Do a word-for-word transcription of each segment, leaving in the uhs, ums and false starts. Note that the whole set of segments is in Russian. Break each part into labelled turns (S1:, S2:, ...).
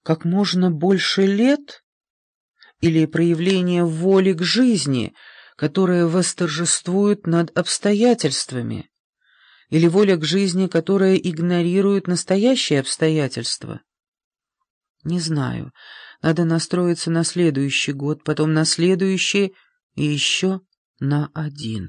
S1: как можно больше лет? Или проявление воли к жизни, которая восторжествует над обстоятельствами? Или воля к жизни, которая игнорирует настоящие обстоятельства? Не знаю. Надо настроиться на следующий год, потом на следующий и еще на один.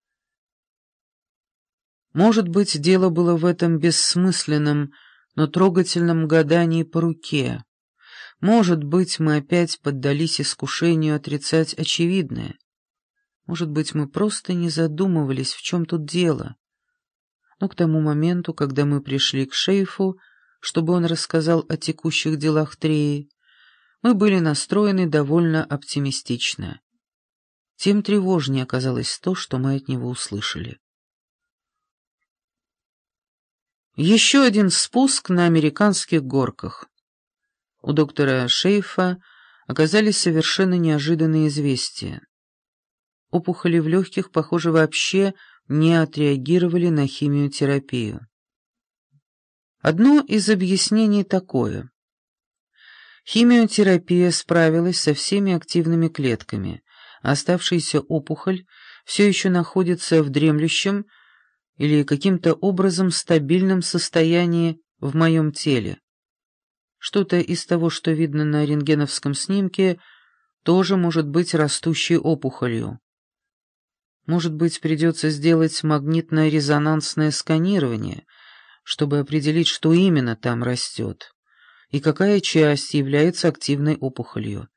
S1: Может быть, дело было в этом бессмысленном, но трогательном гадании по руке. Может быть, мы опять поддались искушению отрицать очевидное. Может быть, мы просто не задумывались, в чем тут дело. Но к тому моменту, когда мы пришли к шейфу, чтобы он рассказал о текущих делах Треи, мы были настроены довольно оптимистично. Тем тревожнее оказалось то, что мы от него услышали. Еще один спуск на американских горках. У доктора Шейфа оказались совершенно неожиданные известия. Опухоли в легких, похоже, вообще не отреагировали на химиотерапию. Одно из объяснений такое. Химиотерапия справилась со всеми активными клетками, а оставшаяся опухоль все еще находится в дремлющем или каким-то образом стабильном состоянии в моем теле. Что-то из того, что видно на рентгеновском снимке, тоже может быть растущей опухолью. Может быть, придется сделать магнитно-резонансное сканирование, чтобы определить, что именно там растет, и какая часть является активной опухолью.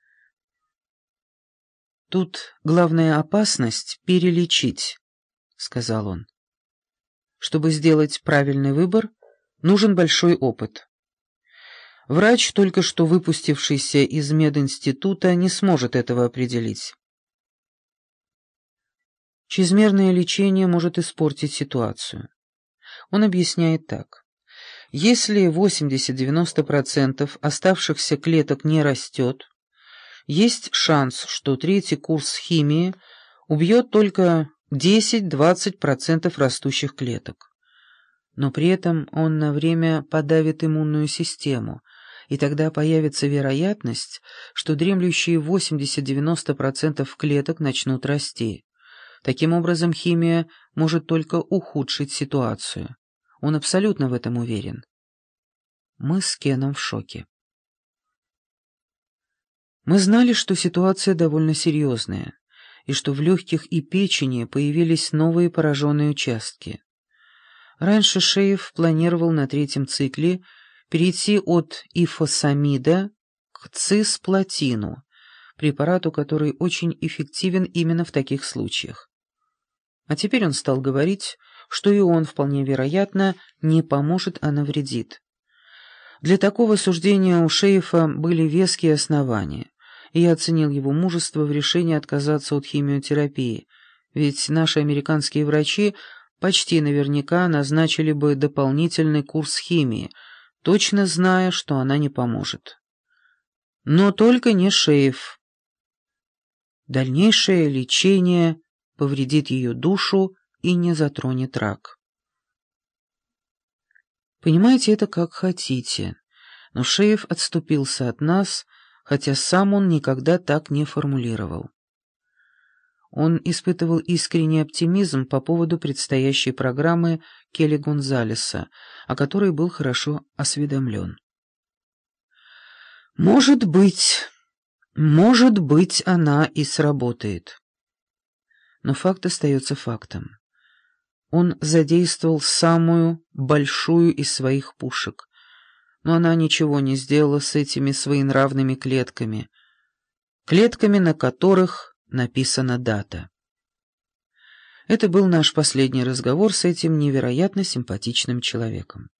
S1: «Тут главная опасность — перелечить», — сказал он. «Чтобы сделать правильный выбор, нужен большой опыт. Врач, только что выпустившийся из мединститута, не сможет этого определить. Чрезмерное лечение может испортить ситуацию. Он объясняет так. Если восемьдесят-девяносто процентов оставшихся клеток не растет, есть шанс, что третий курс химии убьет только десять-двадцать процентов растущих клеток. Но при этом он на время подавит иммунную систему, и тогда появится вероятность, что дремлющие восемьдесят-девяносто процентов клеток начнут расти. Таким образом, химия может только ухудшить ситуацию. Он абсолютно в этом уверен. Мы с Кеном в шоке. Мы знали, что ситуация довольно серьезная, и что в легких и печени появились новые пораженные участки. Раньше Шейф планировал на третьем цикле перейти от ифосамида к цисплатину, препарату, который очень эффективен именно в таких случаях. А теперь он стал говорить, что и он, вполне вероятно, не поможет, а навредит. Для такого суждения у Шейфа были веские основания, и я оценил его мужество в решении отказаться от химиотерапии, ведь наши американские врачи почти наверняка назначили бы дополнительный курс химии, точно зная, что она не поможет. Но только не Шейф. Дальнейшее лечение повредит ее душу и не затронет рак. Понимаете это как хотите, но Шейф отступился от нас, хотя сам он никогда так не формулировал. Он испытывал искренний оптимизм по поводу предстоящей программы Келли Гонзалеса, о которой был хорошо осведомлен. Может быть, может быть, она и сработает. Но факт остается фактом. Он задействовал самую большую из своих пушек, но она ничего не сделала с этими своенравными клетками, клетками, на которых написана дата. Это был наш последний разговор с этим невероятно симпатичным человеком.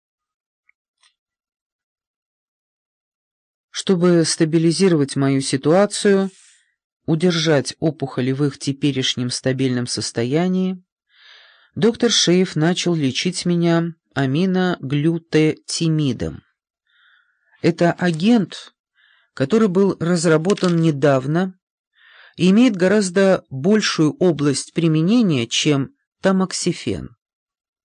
S1: Чтобы стабилизировать мою ситуацию, удержать опухоли в их теперешнем стабильном состоянии, доктор Шейф начал лечить меня аминоглютетимидом. Это агент, который был разработан недавно и имеет гораздо большую область применения, чем тамоксифен.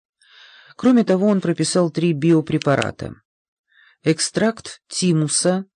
S1: Кроме того, он прописал три биопрепарата: экстракт тимуса,